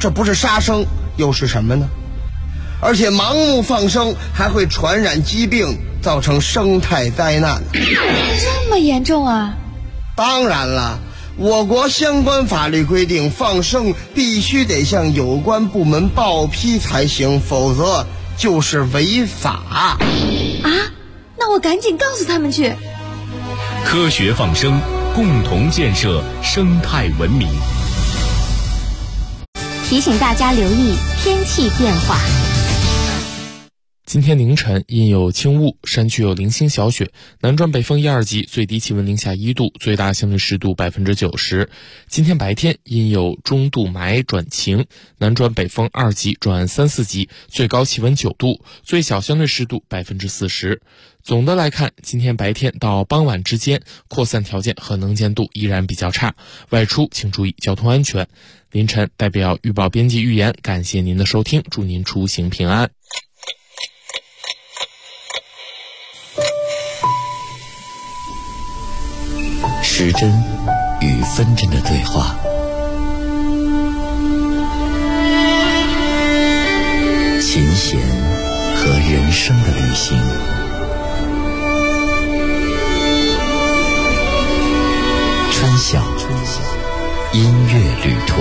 这不是杀生又是什么呢？而且盲目放生还会传染疾病，造成生态灾难。 这么严重啊？ 当然了，我国相关法律规定，放生必须得向有关部门报批才行，否则就是违法。 啊？那我赶紧告诉他们去。 科学放生，共同建设生态文明。 提醒大家留意天气变化。 今天凌晨阴有轻雾，山区有零星小雪，南转北风1、2级，最低气温零下1度，最大相对湿度90%。今天白天阴有中度霾转晴，南转北风2级转3、4级，最高气温9度，最小相对湿度40%。总的来看，今天白天到傍晚之间，扩散条件和能见度依然比较差，外出请注意交通安全。凌晨代表预报编辑预言，感谢您的收听，祝您出行平安。 时针与分针的对话，琴弦和人生的旅行，川小音乐旅途。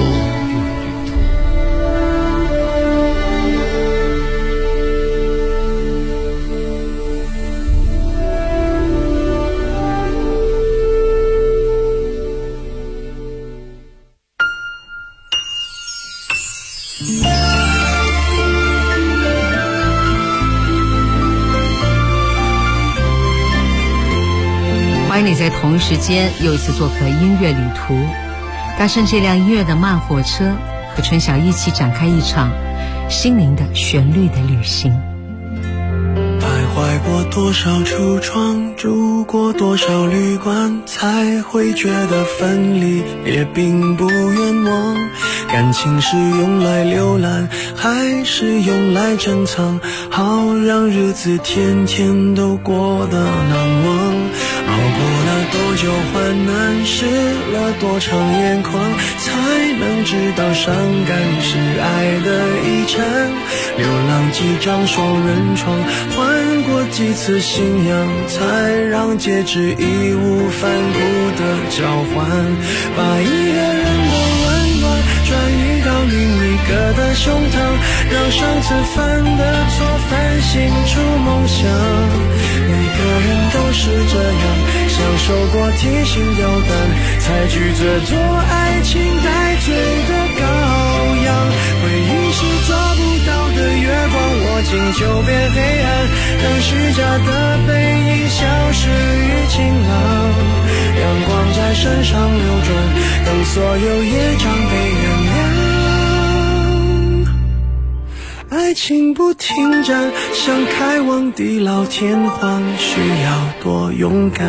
欢迎你在同一时间又一次做客音乐旅途，搭上这辆音乐的慢火车，和春晓一起展开一场心灵的旋律的旅行。 徘徊过多少橱窗，住过多少旅馆，才会觉得分离也并不冤枉。感情是用来浏览，还是用来珍藏，好让日子天天都过得难忘。熬过了多久患难，湿了多长眼眶，才能知道伤感是爱的遗产。流浪几张双人床，换过几次信仰，才让戒指义无反顾的交换。把一个人的温暖转移到另一个的胸膛，让上次犯的错反省出梦想。每个人都是这样，享受过提心吊胆，才拒绝做爱情带罪的羔羊。回忆是抓不到的月光，握紧就变黑暗，让虚假的背影消失于晴朗。阳光在身上流转，等所有业障被原谅。爱情不停站，想开往地老天荒，需要多勇敢。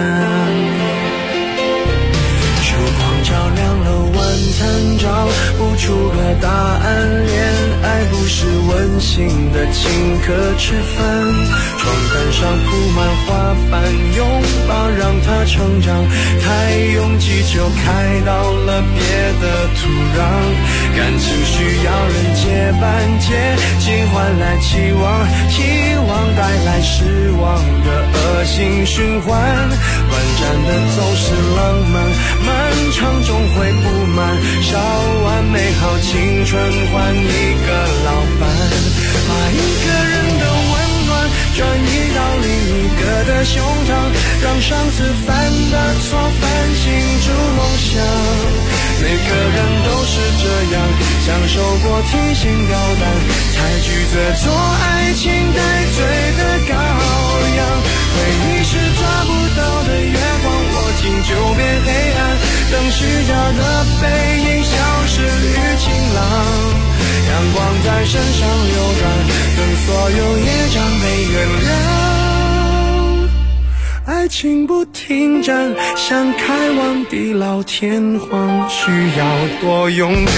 烛光照亮了晚餐，找不出个答案。恋爱不是温馨的请客吃饭，床单上铺满花瓣，拥抱让它成长。太拥挤就开到了别的土壤。感情需要人接班，接近换来期望，期望带来失望的恶性循环。短暂的总是浪漫，漫长终会不满，烧完美好青春换一个老伴。把一个人的温暖转移到另一个的胸膛，让上次犯的错反省出梦想。每个人都是这样，享受过提心吊胆，才拒绝做爱情带罪的羔羊。回忆是抓不到的月光，握紧就变黑暗，等虚假的背影消失于晴朗。阳光在身上流转，等所有业障被原谅。爱情不停站，想开往地老天荒，需要多勇敢。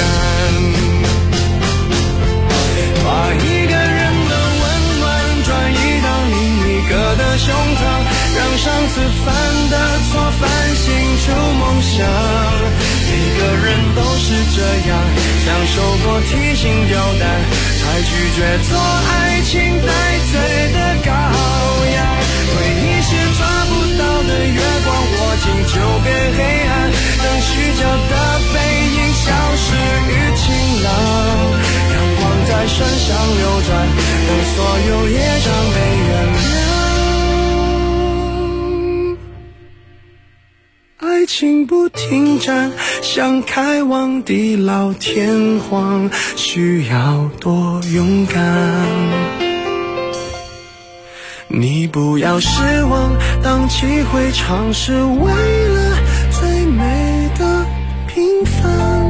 把一个人的温暖转移到另一个的胸膛，让上次犯的错反省出梦想。每个个人都是这样，享受过提心吊胆，才拒绝做爱情带罪的羔羊。回忆是抓不到的月光，握紧就变黑暗，等虚假的背影消失于晴朗，阳光在身上流转，等所有业障被原谅。爱情不停站，想开往地老天荒，需要多勇敢。你不要失望，当机会尝试，为了最美的平凡。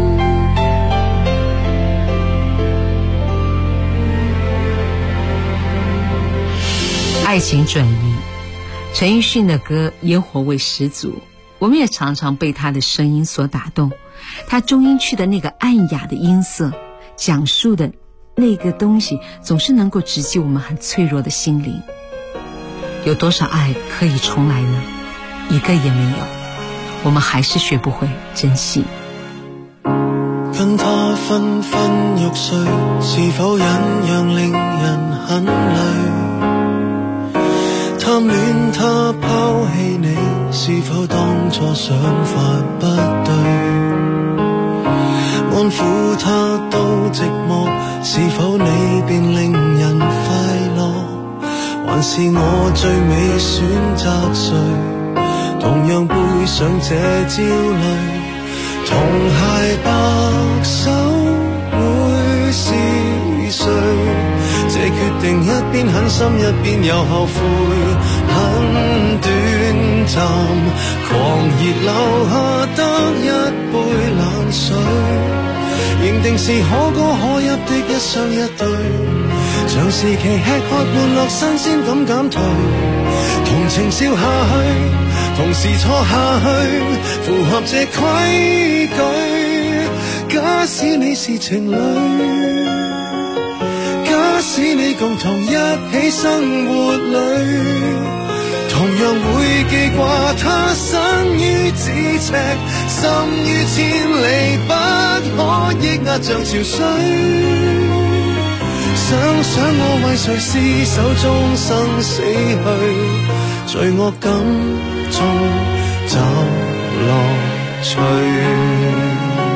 爱情转移，陈奕迅的歌烟火味十足，我们也常常被他的声音所打动。他中音区的那个暗哑的音色，讲述的那个东西，总是能够直击我们很脆弱的心灵。有多少爱可以重来呢？一个也没有，我们还是学不会珍惜。 跟他昏昏欲睡，是否忍讓令人很累？貪戀他拋棄你，是否當初想法不對？安撫他都寂寞，是否你便令人快樂？還是我最美選擇誰？同樣背上這焦慮，同偕白首會是誰？這決定一邊狠心一邊又後悔，很短暫，狂熱留下得一杯冷水，認定是可歌可泣的一雙一對，像是期吃喝玩樂新鮮感減退，同情笑下去，同時錯下去，符合這規矩。假使你是情侶，假使你共同一起生活裏，同樣會記掛他身於咫尺，心於千里，不可抑壓像潮水。想想我為誰廝守終生死去，罪惡感中找樂趣。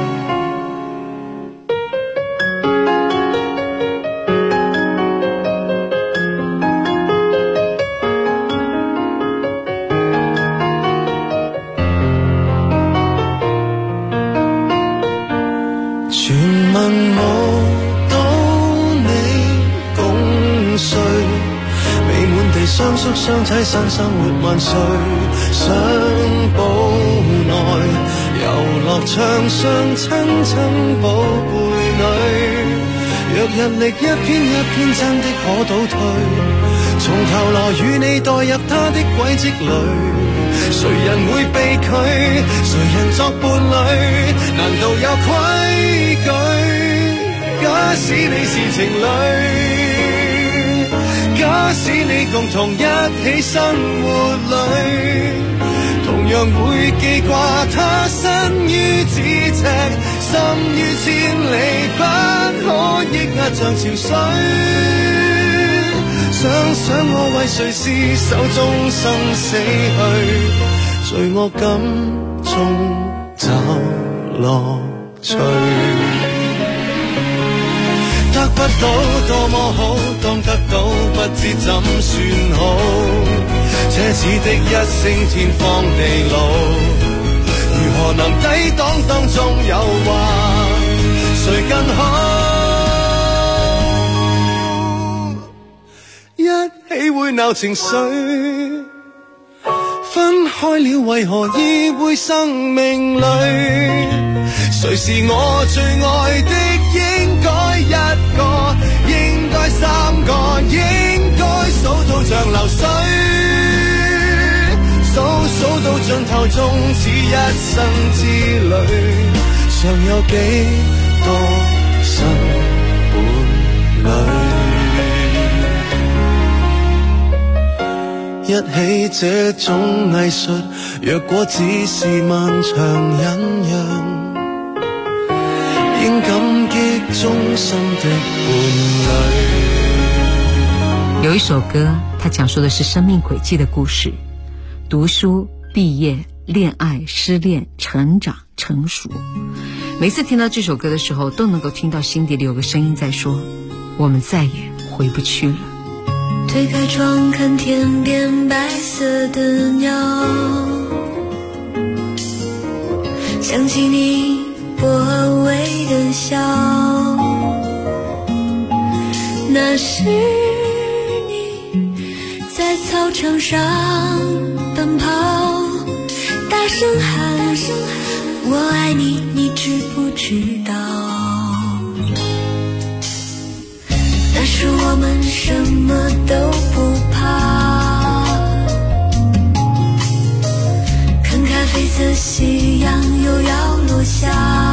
相宿相棲新生活萬歲，相簿內遊樂場上親親寶貝女，若日曆一篇一篇真的可倒退，從頭來與你代入他的軌跡裏，誰人會被拒，誰人作伴侶，難道有規矩？假使你是情侶，假使你共同一起生活裏，同樣會記掛他身於咫尺，心於千里，不可抑壓像潮水。想想我為誰廝守終生死去，罪惡感中找樂趣。得不到多麼好，當得到不知怎算好，奢侈的一聲天荒地老，如何能抵擋當中誘惑，誰更好？一起會鬧情緒，分開了為何依偎生命裏，誰是我最愛的？應該一個，應該三個，應該數到像流水，數到盡頭，終此一生之旅，尚有幾多生伴侶？一起這種藝術，若果只是漫長忍讓， 竟感激終生的伴侶。 有一首歌，它讲述的是生命轨迹的故事，读书、毕业、恋爱、失恋、成长、成熟。每次听到这首歌的时候，都能够听到心底里有个声音在说，我们再也回不去了。 推开窗看天边白色的鸟，想起你薄微的笑，那是你在操场上奔跑，大声喊我爱你，你知不知道？那时我们什么都不怕，看咖啡色夕阳又要落下，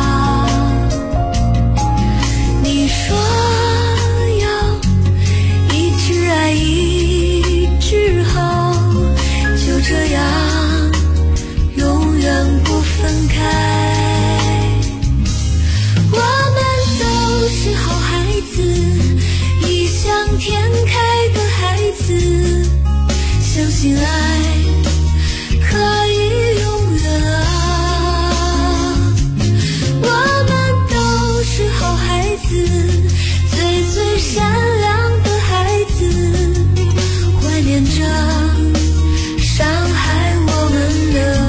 你说要一直爱一直好，就这样永远不分开。我们都是好孩子，异想天开的孩子，相信爱可以永远啊。我们都是好孩子，最善良的孩子，怀念着伤害我们的。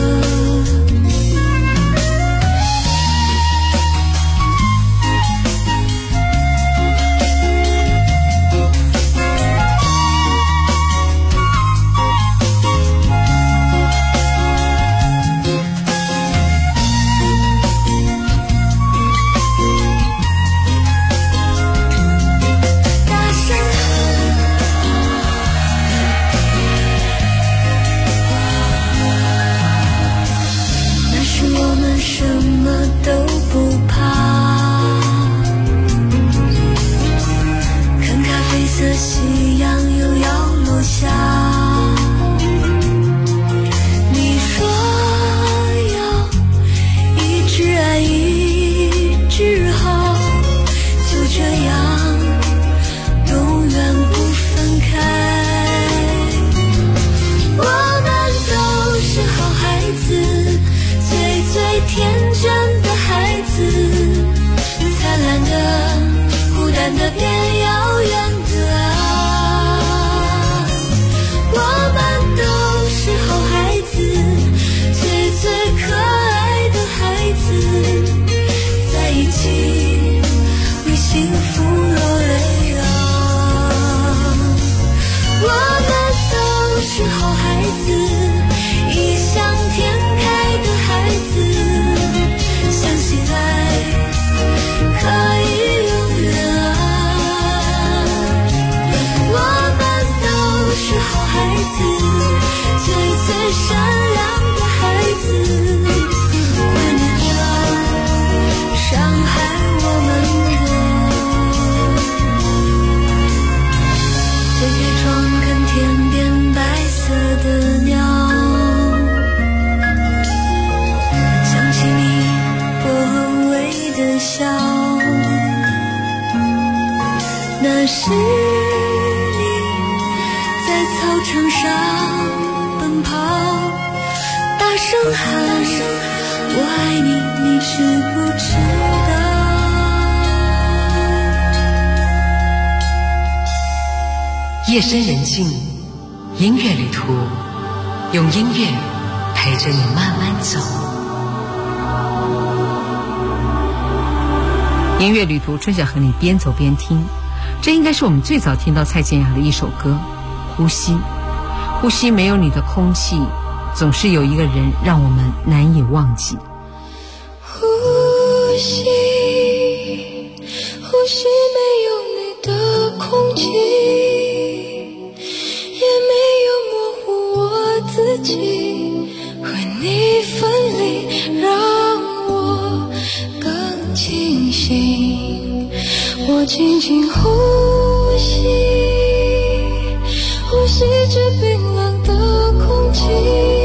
那是你在操场上奔跑，大声喊我爱你，你知不知道？夜深人静，音乐旅途，用音乐陪着你慢慢走。音乐旅途，春晓和你边走边听。这应该是我们最早听到蔡健雅的一首歌《呼吸》。呼吸，没有你的空气，总是有一个人让我们难以忘记。 呼吸，呼吸，没有你的空气，也没有模糊我自己，和你分离让我更清醒。我轻轻呼吸，呼吸着冰冷的空气，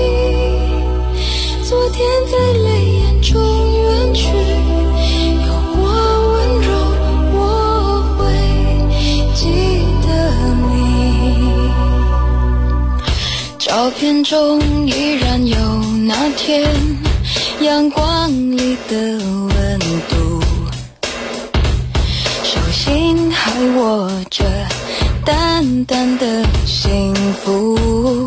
昨天在泪眼中远去，又片中依然有那天阳光里的温度，手心还握着淡淡的幸福，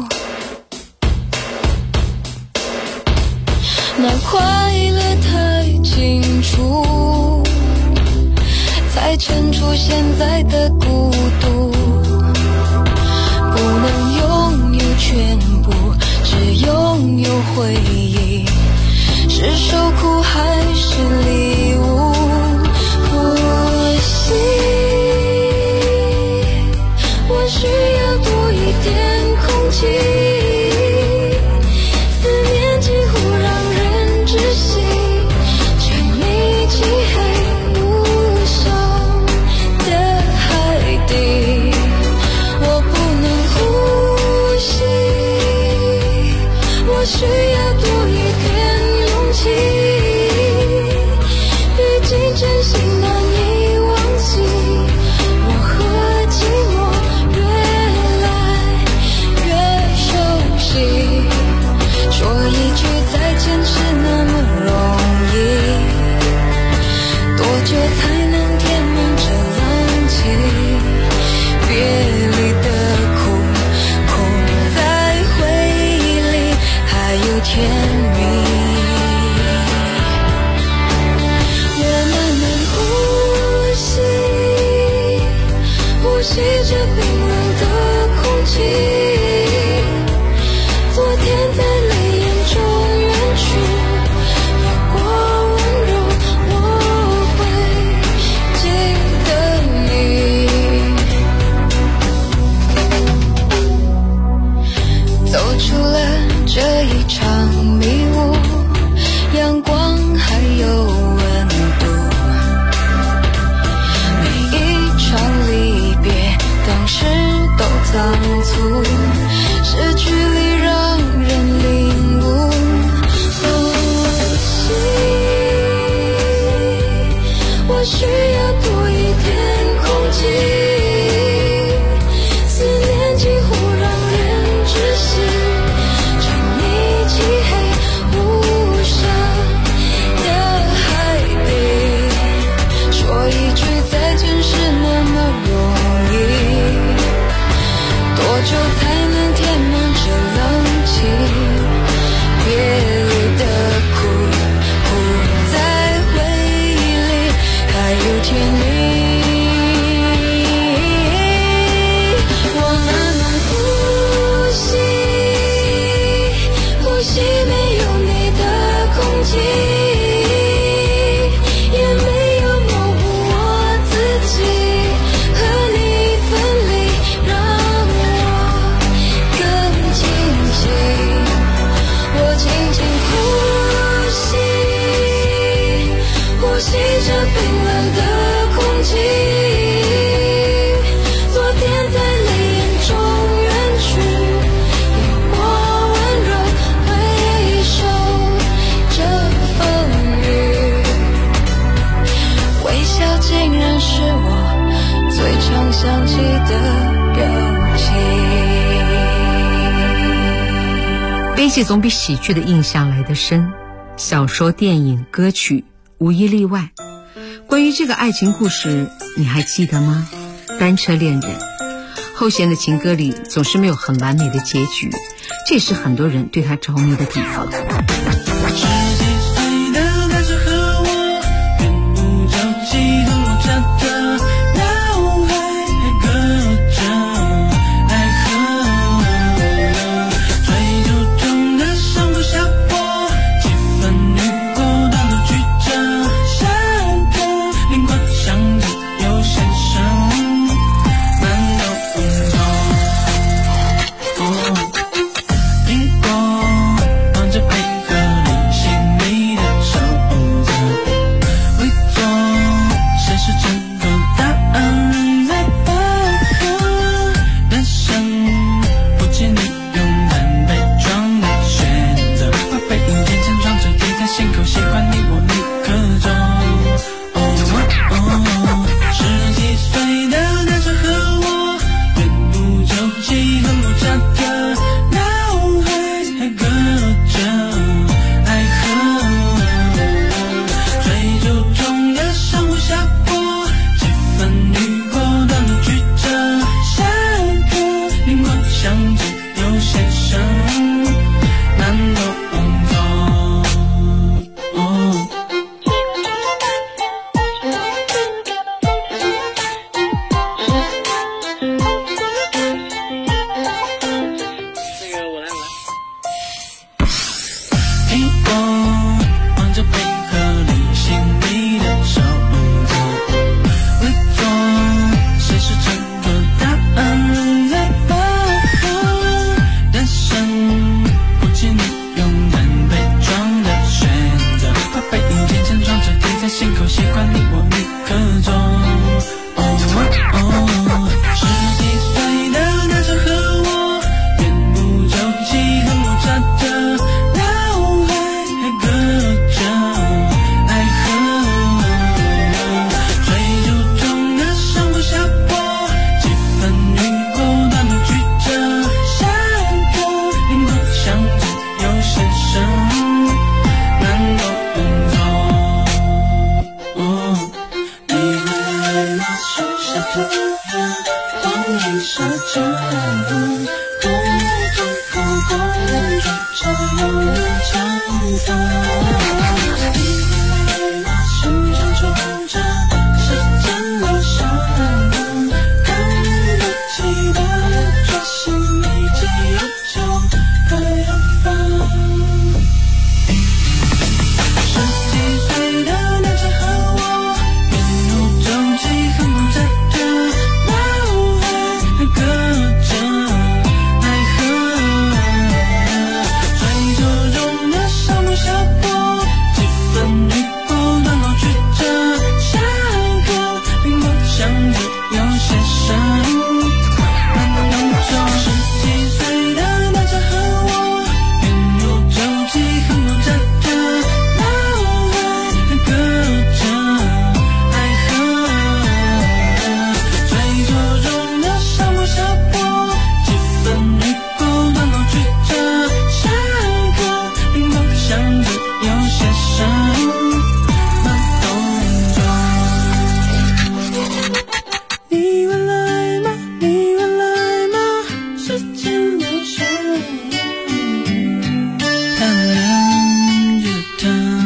那快乐太清楚，才衬出现在的孤独，不能拥有全部，只拥有回忆，是受苦还是礼物？呼吸，我需要多一点空气，思念几乎让人窒息，沉溺漆黑无声的海底，我不能呼吸，我需要多一点勇气，毕竟真心难以忘记，我和寂寞越来越熟悉，说一句再见是那么容易，多久才能填满这冷气？别离的苦，苦在回忆里还有甜蜜。我慢慢呼吸，呼吸着冰冷的空气，昨天在泪眼中远去，如果温柔我会记得你，走出了这一场迷雾，阳光还有温度，每一场离别当时都仓促，失去里让人领悟。呼吸，我需要多一点空气，思念几乎让人窒息，沉溺漆黑无声的海底，说一句再见是那么容易，多久才能填满这冷气？别离的苦，苦在回忆里还有甜蜜。我慢慢呼吸，呼吸没有你的空气，也没有模糊我自己，和你分离让我更清晰，我轻轻呼吸，呼吸着冰冷的空气，昨天在泪眼中远去，有过温柔回首这风雨，微笑竟然是我最常想起的表情。 悲剧总比喜剧的印象来得深，小说、电影、歌曲无一例外。关于这个爱情故事，你还记得吗？单车恋人，后弦的情歌里总是没有很完美的结局，这也是很多人对他着迷的地方。 心口喜欢你我立刻走。 那树下突然光一射进空中空光中才有了绽放。那时间冲着时间流向，看不记得专心已经有旧的远方。17岁的男子和我，沿路走起很不着调，脑海隔着爱河，追逐中的上坡下坡，几分雨过断落曲折，下课并不想着有些深，慢慢动作。17岁的男子和我，沿路走起很不着调，隔着爱河，追逐中的上坡下坡，几分雨过断落曲折，下课并不想着有些深，慢动作。你会来吗？你会来吗？时间流逝，看亮着它。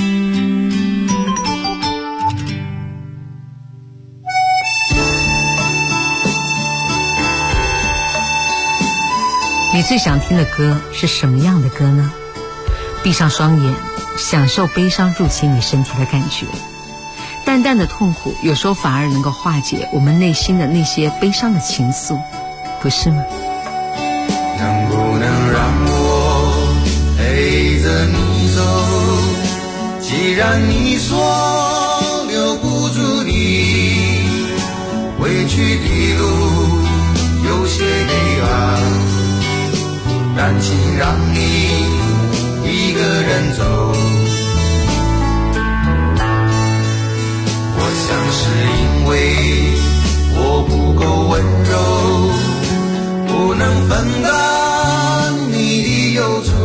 你最想听的歌是什么样的歌呢？闭上双眼，享受悲伤入侵你身体的感觉。淡淡的痛苦有时候反而能够化解我们内心的那些悲伤的情愫，不是吗？ 能不能让我陪着你走？既然你说留不住你，回去的路有些黑暗，担心让你一个人走。我想是因为我不够温柔，不能分担你的忧愁。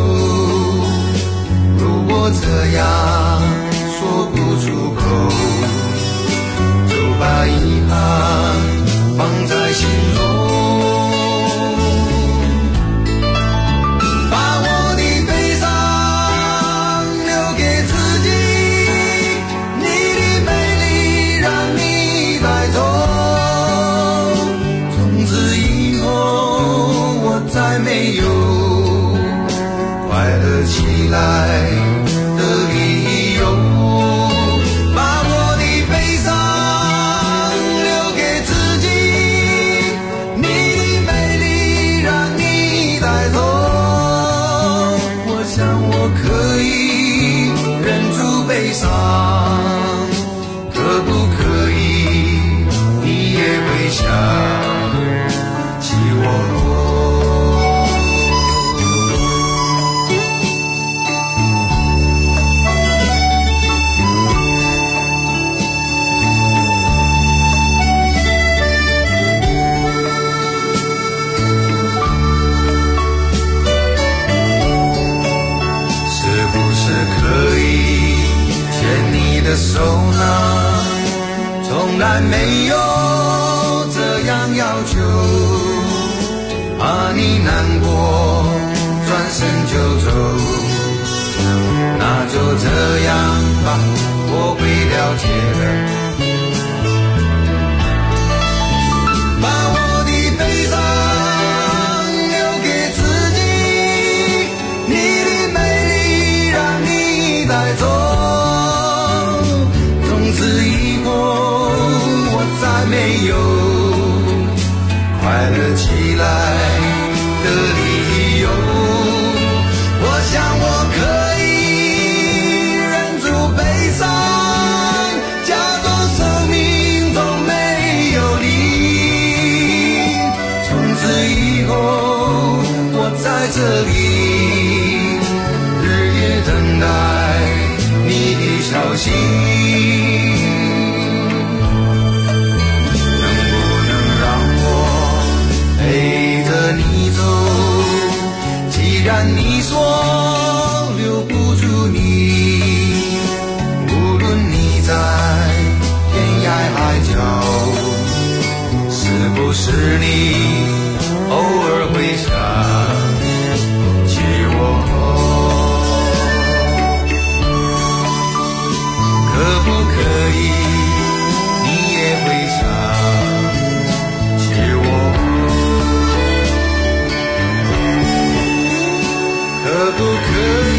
如果这样说不出口，就把遗憾放在心中。没有快乐起来的理由，把我的悲伤留给自己，你的美丽让你带走。我想我可以忍住悲伤，可不可以你也会想起我？手呢，从来没有这样要求，怕你难过，转身就走。那就这样吧，我会了解的。把我的悲伤留给自己，你的美丽让你带走。从此以后我再没有快乐起来的理由。我想我可以忍住悲伤，假装生命中没有你。从此以后我在这里日夜等待你的消息。既然你说留不住你，无论你在天涯海角，是不是你偶尔会想起我？可不可以你也会想起我？可不可以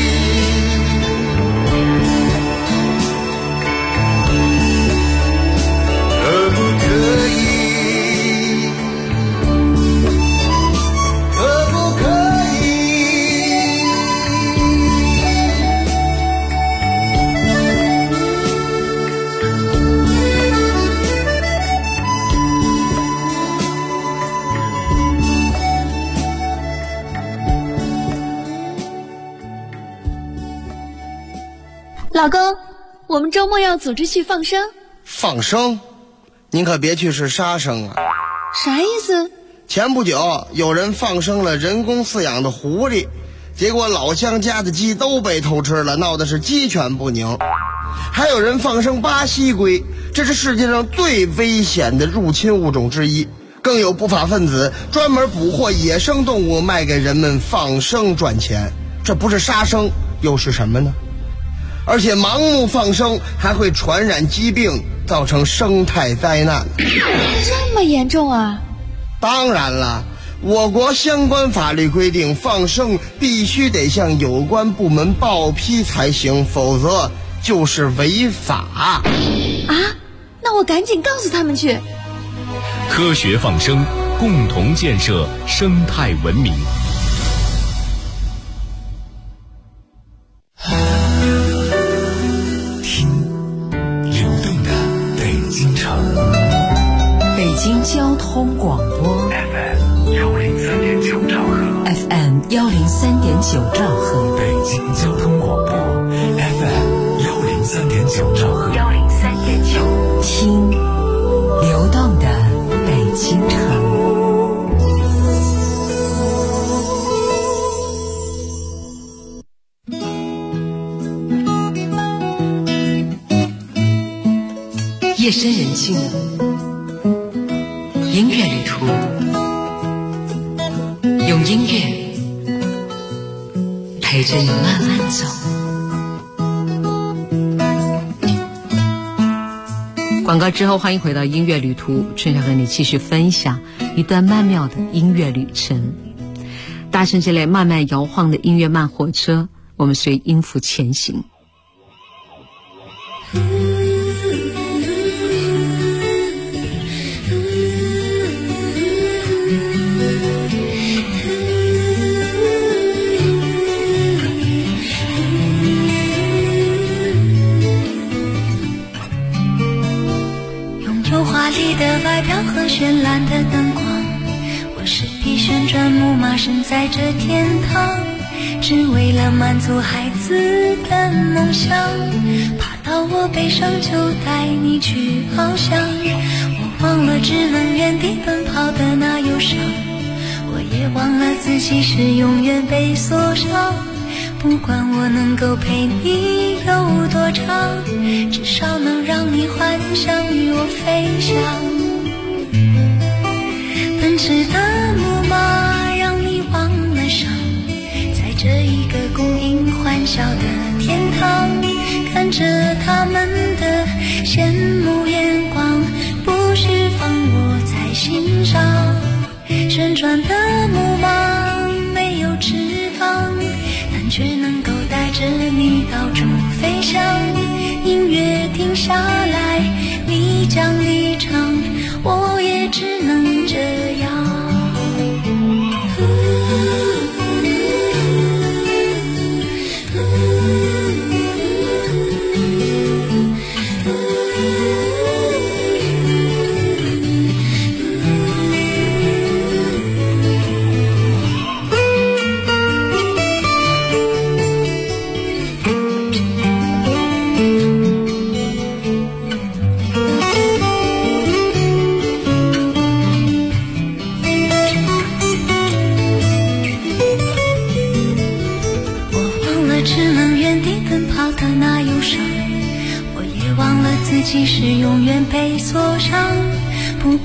老公，我们周末要组织去放生。 放生？您可别去是杀生啊！ 啥意思？ 前不久有人放生了人工饲养的狐狸，结果老乡家的鸡都被偷吃了，闹的是鸡犬不宁。还有人放生巴西龟，这是世界上最危险的入侵物种之一。更有不法分子专门捕获野生动物卖给人们放生赚钱，这不是杀生又是什么呢？而且盲目放生还会传染疾病，造成生态灾难。 这么严重啊？ 当然了，我国相关法律规定，放生必须得向有关部门报批才行，否则就是违法。 啊？那我赶紧告诉他们去。 科学放生，共同建设生态文明。 北京交通广播 FM 103.9兆赫 FM 103.9兆赫， 北京交通广播 FM 103.9兆赫 103.9，听流动的北京城。夜深人静，音乐旅途，用音乐陪着你慢慢走。广告之后，欢迎回到音乐旅途，春晓和你继续分享一段曼妙的音乐旅程。搭乘这类慢慢摇晃的音乐慢火车，我们随音符前行。 的外表和绚烂的灯光，我是匹旋转木马，身在这天堂，只为了满足孩子的梦想，爬到我背上就带你去翱翔，我忘了只能原地奔跑的那忧伤，我也忘了自己是永远被锁上，不管我能够陪你有多长，至少能让你幻想与我飞翔。奔驰的木马让你忘了伤，在这一个供应欢笑的天堂，看着他们的羡慕眼光，不释放我在心上。旋转的木马没有翅膀，但却能够带着你到处飞翔。音乐停下来，你将离场，我也只能这样。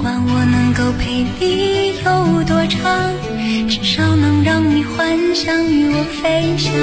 管我能够陪你有多长，至少能让你幻想与我飞翔。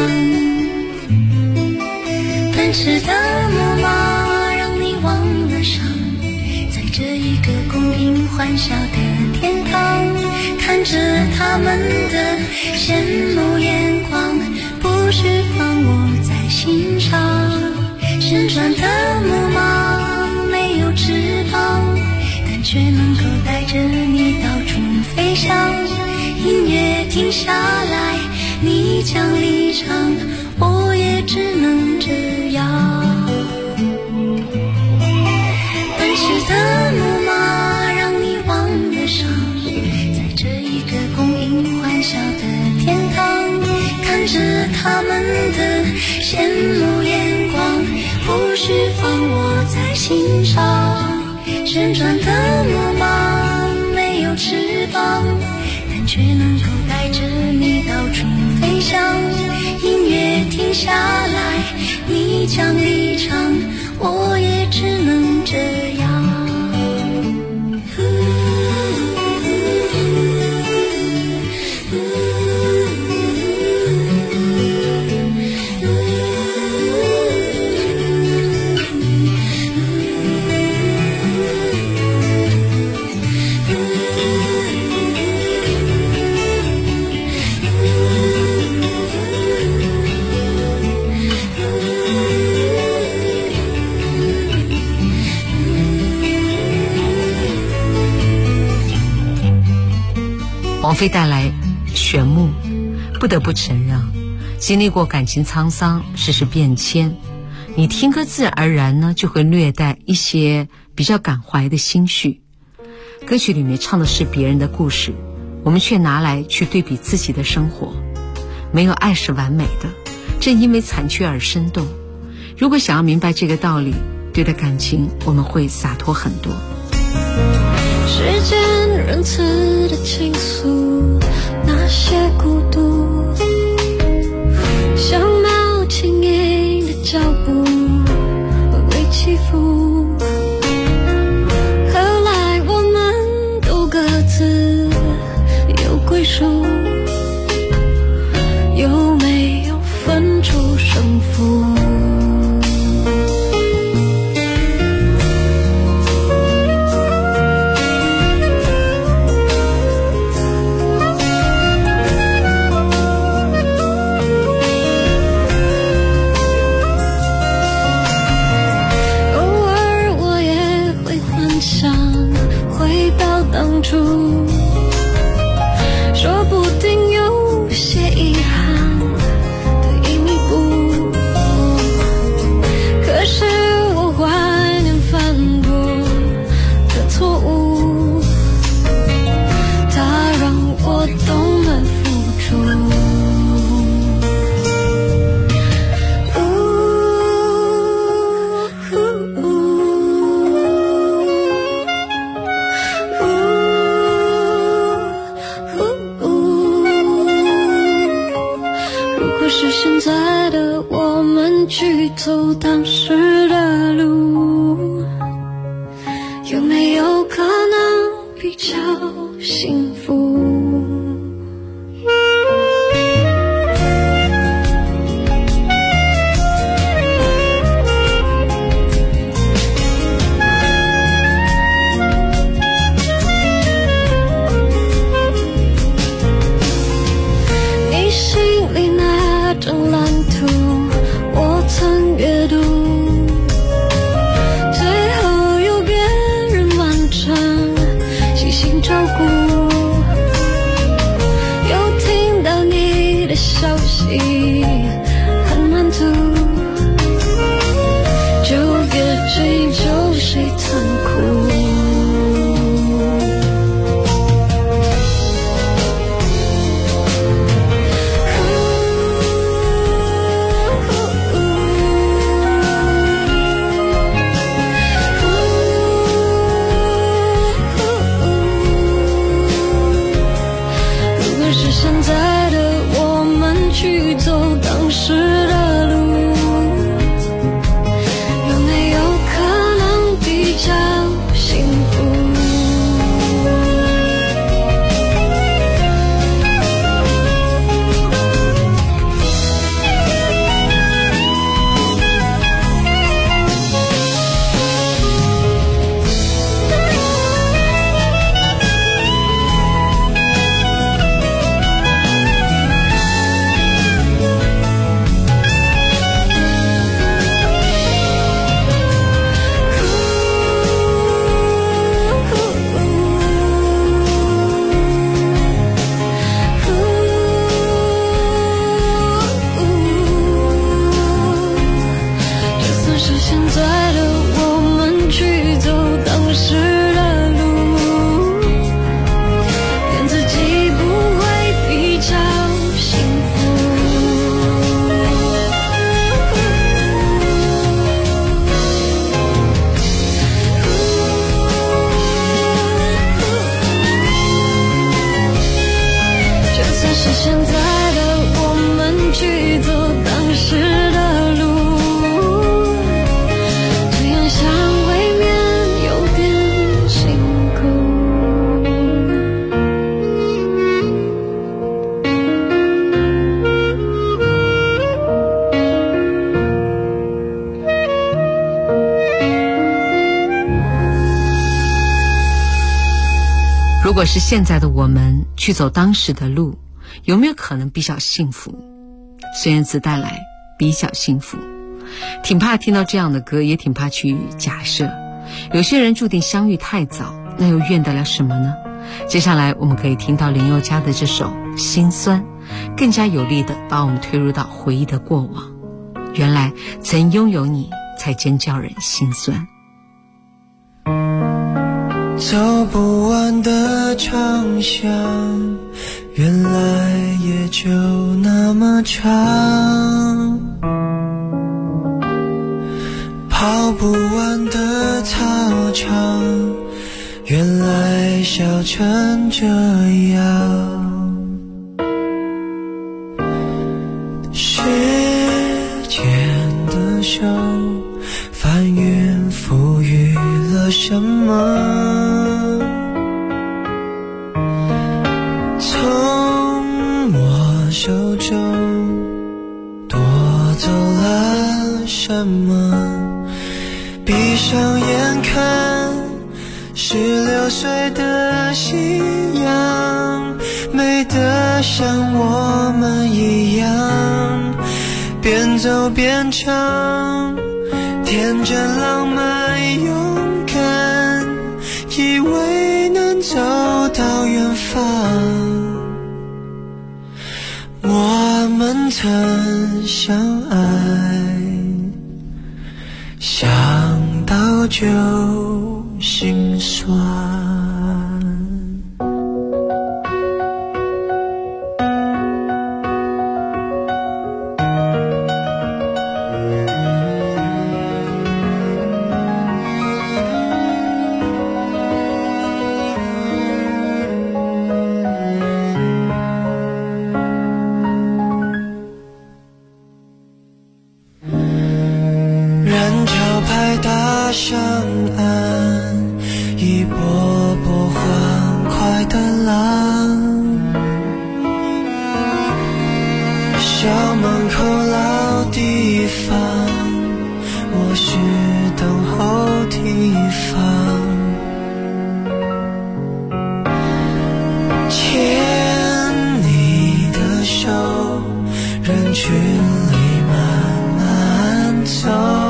单翅的木马让你忘了伤，在这一个供应欢笑的天堂，看着他们的羡慕眼光，不需放我在心上。旋转的木马没有翅膀，但却能够带着你到处飞翔。音乐停下来，你将离场，我也只能这样。单翅的木马让你忘了伤，在这一个供应欢笑的天堂，看着他们的羡慕眼光，不需放我在心上。旋转的木马没有翅膀，但却能够带着你到处飞翔。音乐停下来，你将离场，我也只能这样。 王菲带来玄木，不得不承认，经历过感情沧桑，世事变迁，你听歌自然而然呢就会略带一些比较感怀的心绪。歌曲里面唱的是别人的故事，我们却拿来去对比自己的生活。没有爱是完美的，正因为残缺而生动。如果想要明白这个道理，对待感情我们会洒脱很多。 时间仁慈的倾诉那些孤独，像猫轻盈的脚步微微起伏。后来我们都各自有归属，有没有分出胜负？说不定有些遗憾得以弥补，可是我怀念犯过的错误，它让我懂了付出。去走当时的路，有没有可能比较幸福？你心里那张蓝图我曾阅读，最后由别人完成，细心照顾。 如果是现在的我们去走当时的路，有没有可能比较幸福？孙燕姿带来比较幸福。挺怕听到这样的歌，也挺怕去假设有些人注定相遇太早，那又怨得了什么呢？接下来我们可以听到林宥嘉的这首《心酸》，更加有力地把我们推入到回忆的过往。原来曾拥有你，才真叫人心酸。 走不完的长巷，原来也就那么长。跑不完的操场，原来笑成这样。时间的手翻云覆雨了什么？从我手中夺走了什么？闭上眼看16岁的夕阳，美得像我们一样，边走边唱，天真浪漫勇敢，以为能走到远方。我们曾相爱，想到就心酸。人潮拍打上岸，一波波欢快的浪。校门口老地方，我是等候地方。牵你的手，人群里慢慢走。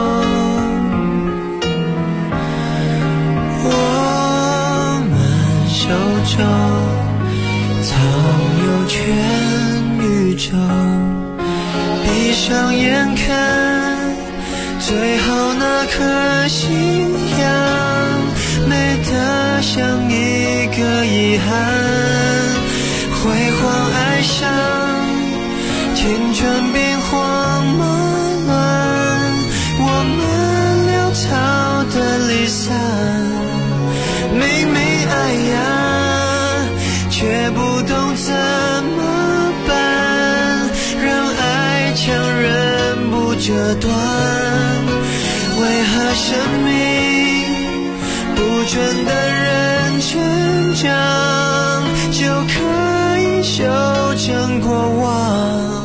藏有全宇宙，闭上眼看最后那颗夕阳，美得像一个遗憾。辉煌爱上青春兵荒马乱，我们潦草的离散，明明爱呀，却不懂怎么办，让爱强忍不折断。为何生命不准的人成长，就可以修正过往？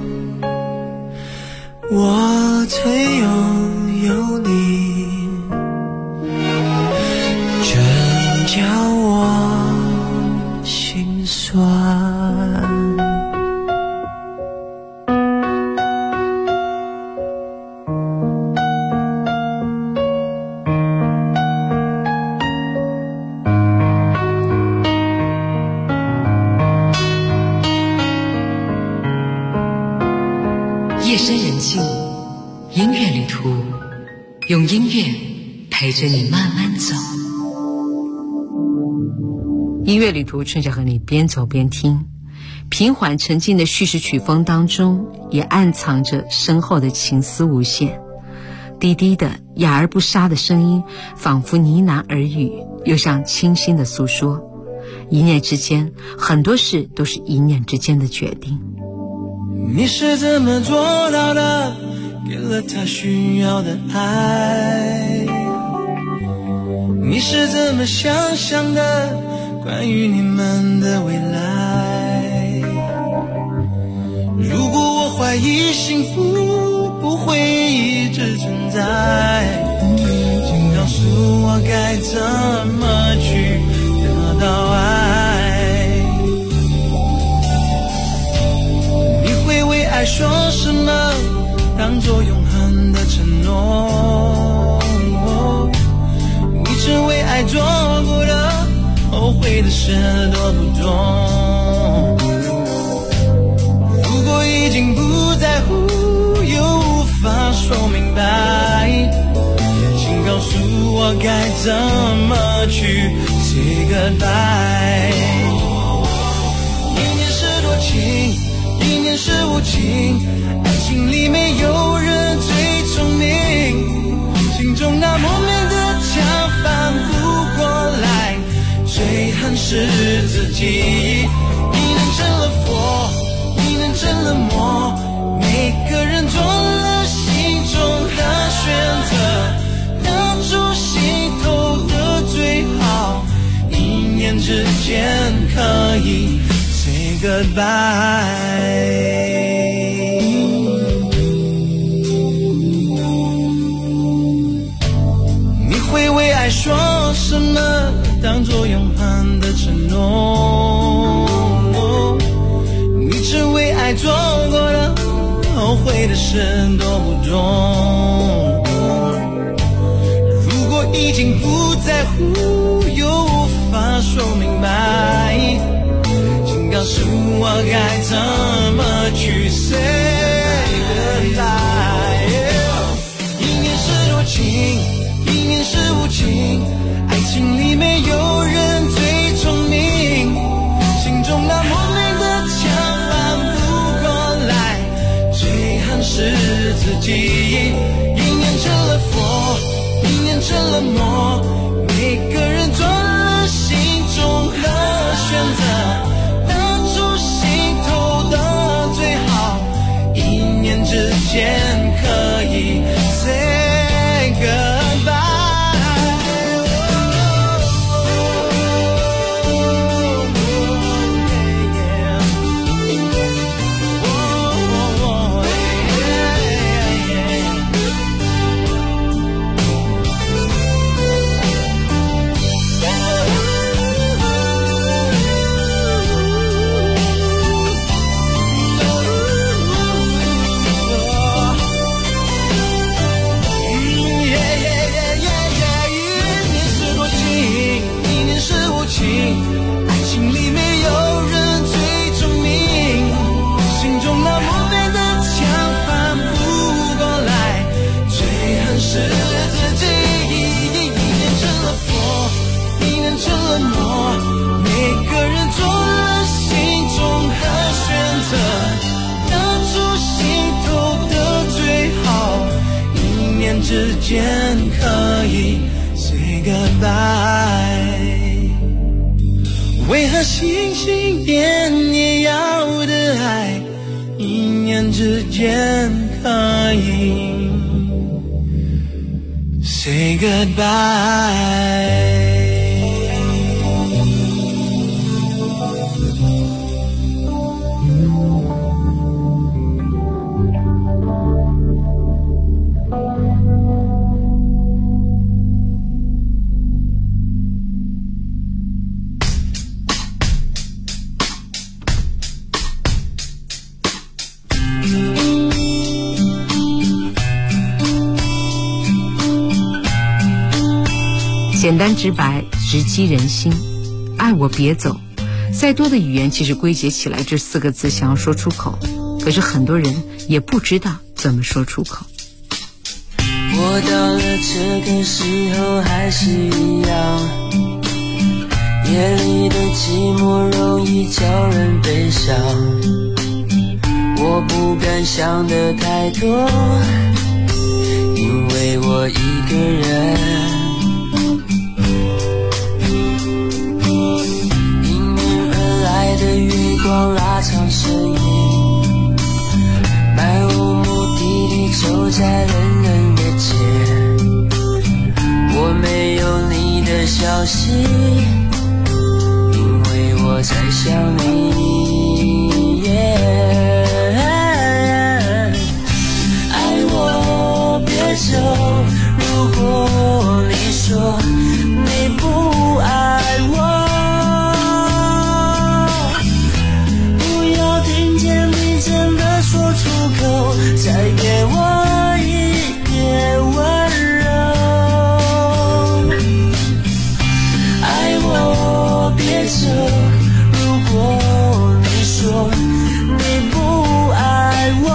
我曾拥有你，真叫我心酸。 夜深人静，音乐旅途，用音乐陪着你慢慢走。音乐旅途趁着和你边走边听，平缓沉静的叙事曲风当中，也暗藏着深厚的情思无限。低低的哑而不沙的声音，仿佛呢喃耳语，又像清新的诉说。一念之间，很多事都是一念之间的决定。 你是怎么做到的？给了他需要的爱。你是怎么想象的？关于你们的未来。如果我怀疑幸福不会一直存在，请告诉我该怎么去得到爱。 做过的，后悔的事多不多。如果已经不在乎，又无法说明白，请告诉我该怎么去 say goodbye。 一念是多情，一念是无情，爱情里没有人最聪明，心中那莫名的墙翻不过来，最恨是自己。一念成了佛，一念成了魔，每个人做了心中的选择，当初心头的最好，一念之间可以 say goodbye。 你会为爱说什么当作永恒的承诺，你只为爱做过的后悔的事多不多。如果已经不在乎，又无法说明白，请告诉我该怎么去 say goodbye。 一念是多情，一念是无情，爱情里没有人最聪明，心中那莫名的墙翻不过来，最恨是自己。一念成了佛，一念成了魔，每个人做了心中的选择，当初心头的最好，一念之间可以 say goodbye。 爱情里没有人最聪明，心中那莫名的墙翻不过来，最恨是自己。一念成了佛，一念成了魔，每个人做了心中的选择，当初心头的最好，一念之间可以 say goodbye。 为何心心念念要的爱，一念之间可以 say goodbye。 简单直白，直击人心。爱我别走，再多的语言其实归结起来这4个字想要说出口，可是很多人也不知道怎么说出口。 我到了这个时候还是一样，夜里的寂寞容易叫人悲伤，我不敢想得太多，因为我一个人。的月光拉长身影，漫无目的地走在人人的街，我没有你的消息，因为我在想你。爱我别走，如果你说你不爱我，再给我一点温柔。 我别走，如果你说你不爱我，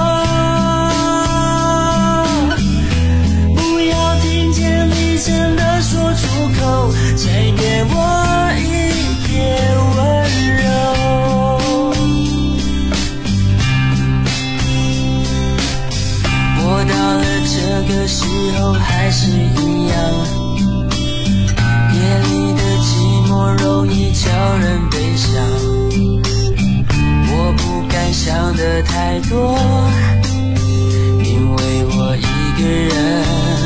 不要听见你真的说出口，再给我一点温柔。我到了这个时候还是一样，夜里的寂寞容易叫人悲伤，我不敢想得太多，因为我一个人。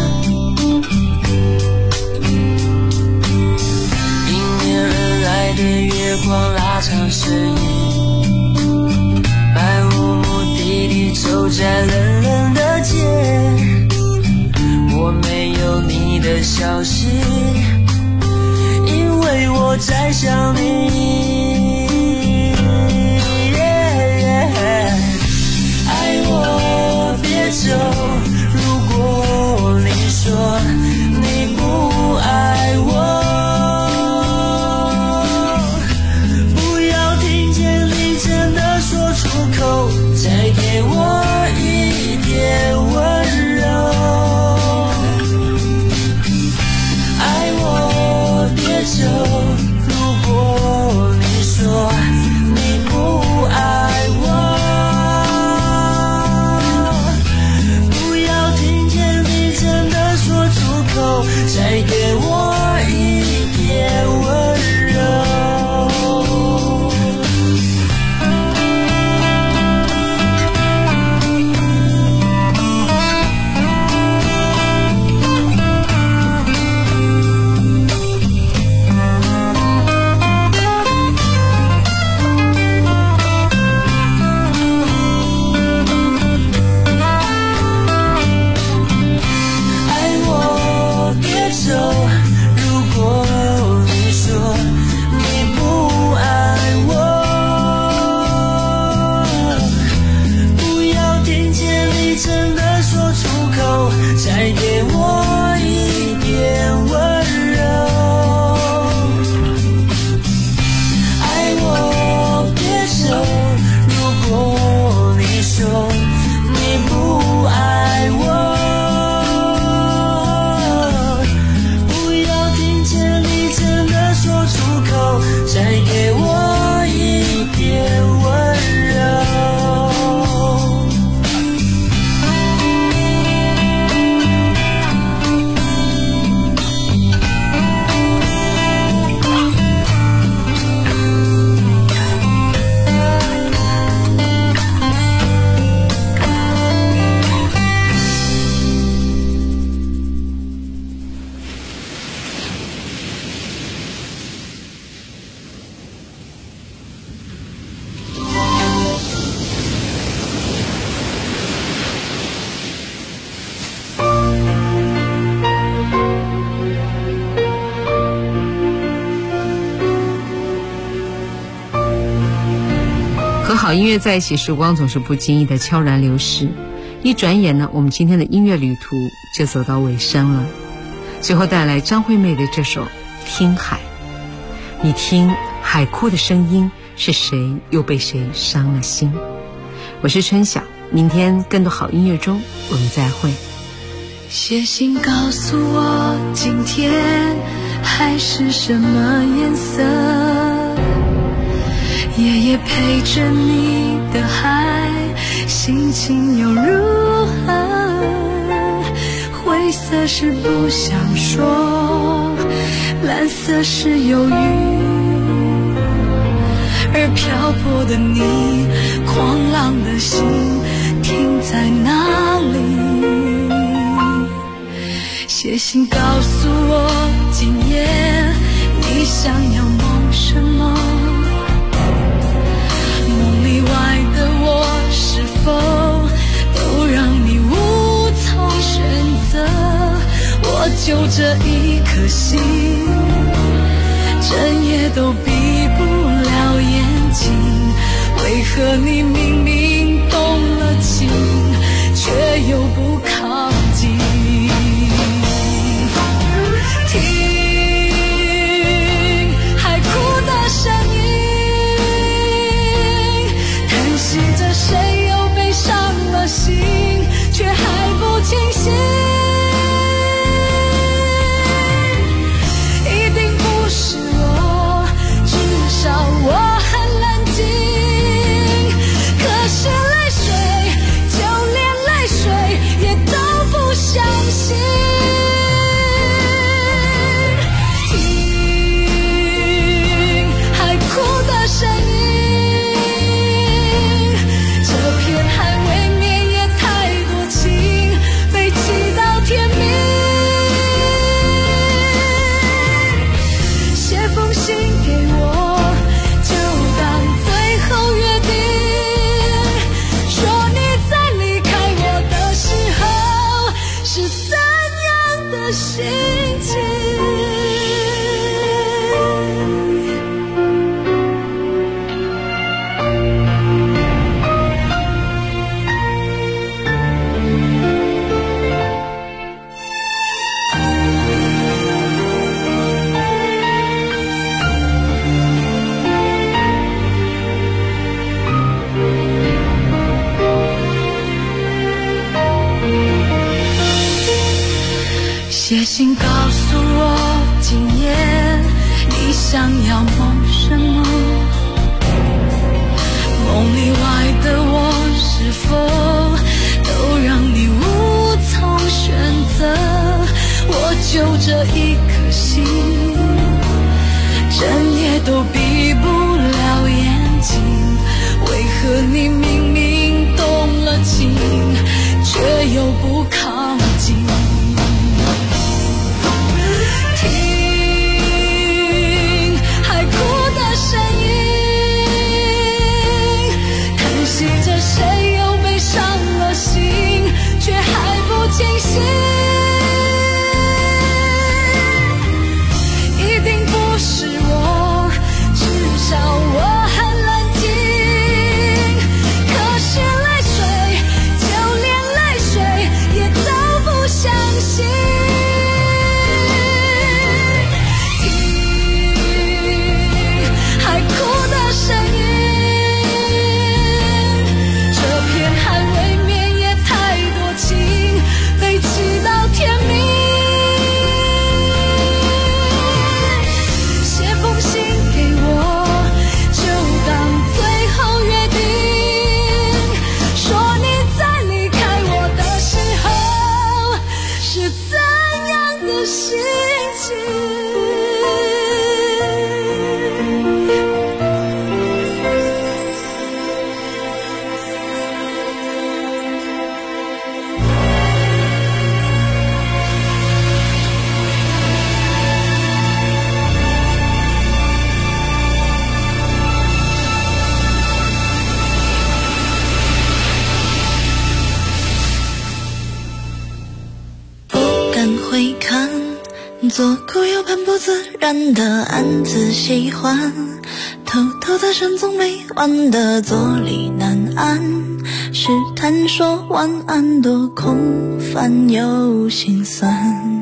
迎面而来的月光拉长身影，漫无目的地走在冷冷的街，我没有你的消息，因为我在想你。爱我别走，如果你说你不爱我，不要听见你真的说出口，再给我一点温柔。爱我别走，如果你说你不爱我，不要听见你真的说出口，再给我一点温柔。 和好音乐在一起，时光总是不经意的悄然流逝，一转眼呢，我们今天的音乐旅途就走到尾声了。最后带来张惠妹的这首《听海》，你听海哭的声音，是谁又被谁伤了心？我是春晓，明天更多好音乐中我们再会。 写信告诉我今天海是什么颜色，夜夜陪着你的海，心情又如何？灰色是不想说，蓝色是忧郁，而漂泊的你，狂浪的心停在哪里？写信告诉我今夜你想要梦什么，梦里外的我是否都让你无从选择？我就这一颗心，整夜都闭不了眼睛，为何你明明动了情，却又不靠近？听海哭的要梦什么？梦里外的我是否都让你无从选择？我就这一颗心，整夜都闭不了眼睛，为何你明明动了情，却又不靠近？听海哭的声音，叹息着谁又被伤了心，却还不清醒。一定不是我，至少我很冷静。可是泪水，就连泪水也都不相信。听海哭的声音，这片海未免也太多情，飞起到天明。左顾右盼不自然的暗自喜欢，偷偷的深总没完的坐立难安，试探说晚安多空泛又心酸，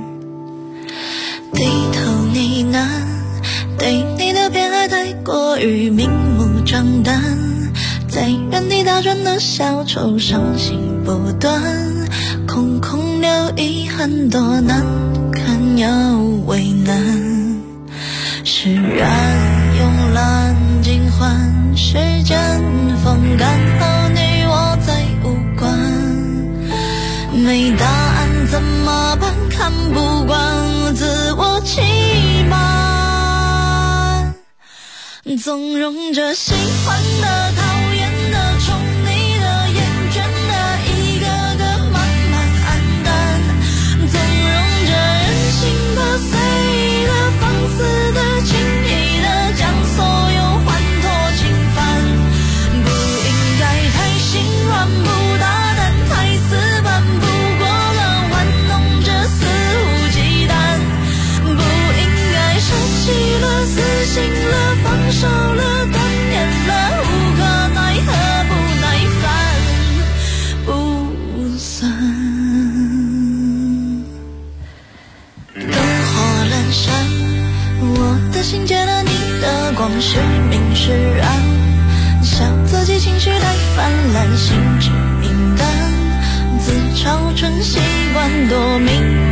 低头呢喃，对你的偏爱太过于明目张胆，在原地打转的小丑伤心不断，空空留遗憾多难看又为难，释然用蓝尽换时间风干后你我再无关，没答案怎么办？看不惯自我欺瞒，纵容着喜欢的讨厌的宠你的厌倦的一个个慢慢黯淡，纵容着任性的随意的放肆的轻易的将所有欢脱侵犯，不应该太心软不大胆太死板，不过了玩弄着肆无忌惮，不应该舍弃了死心了放手了断念了无可奈何不耐烦不算，灯火阑珊，我的心借了你的光是明是暗，笑自己情绪太泛滥心智敏感，自嘲成习惯多敏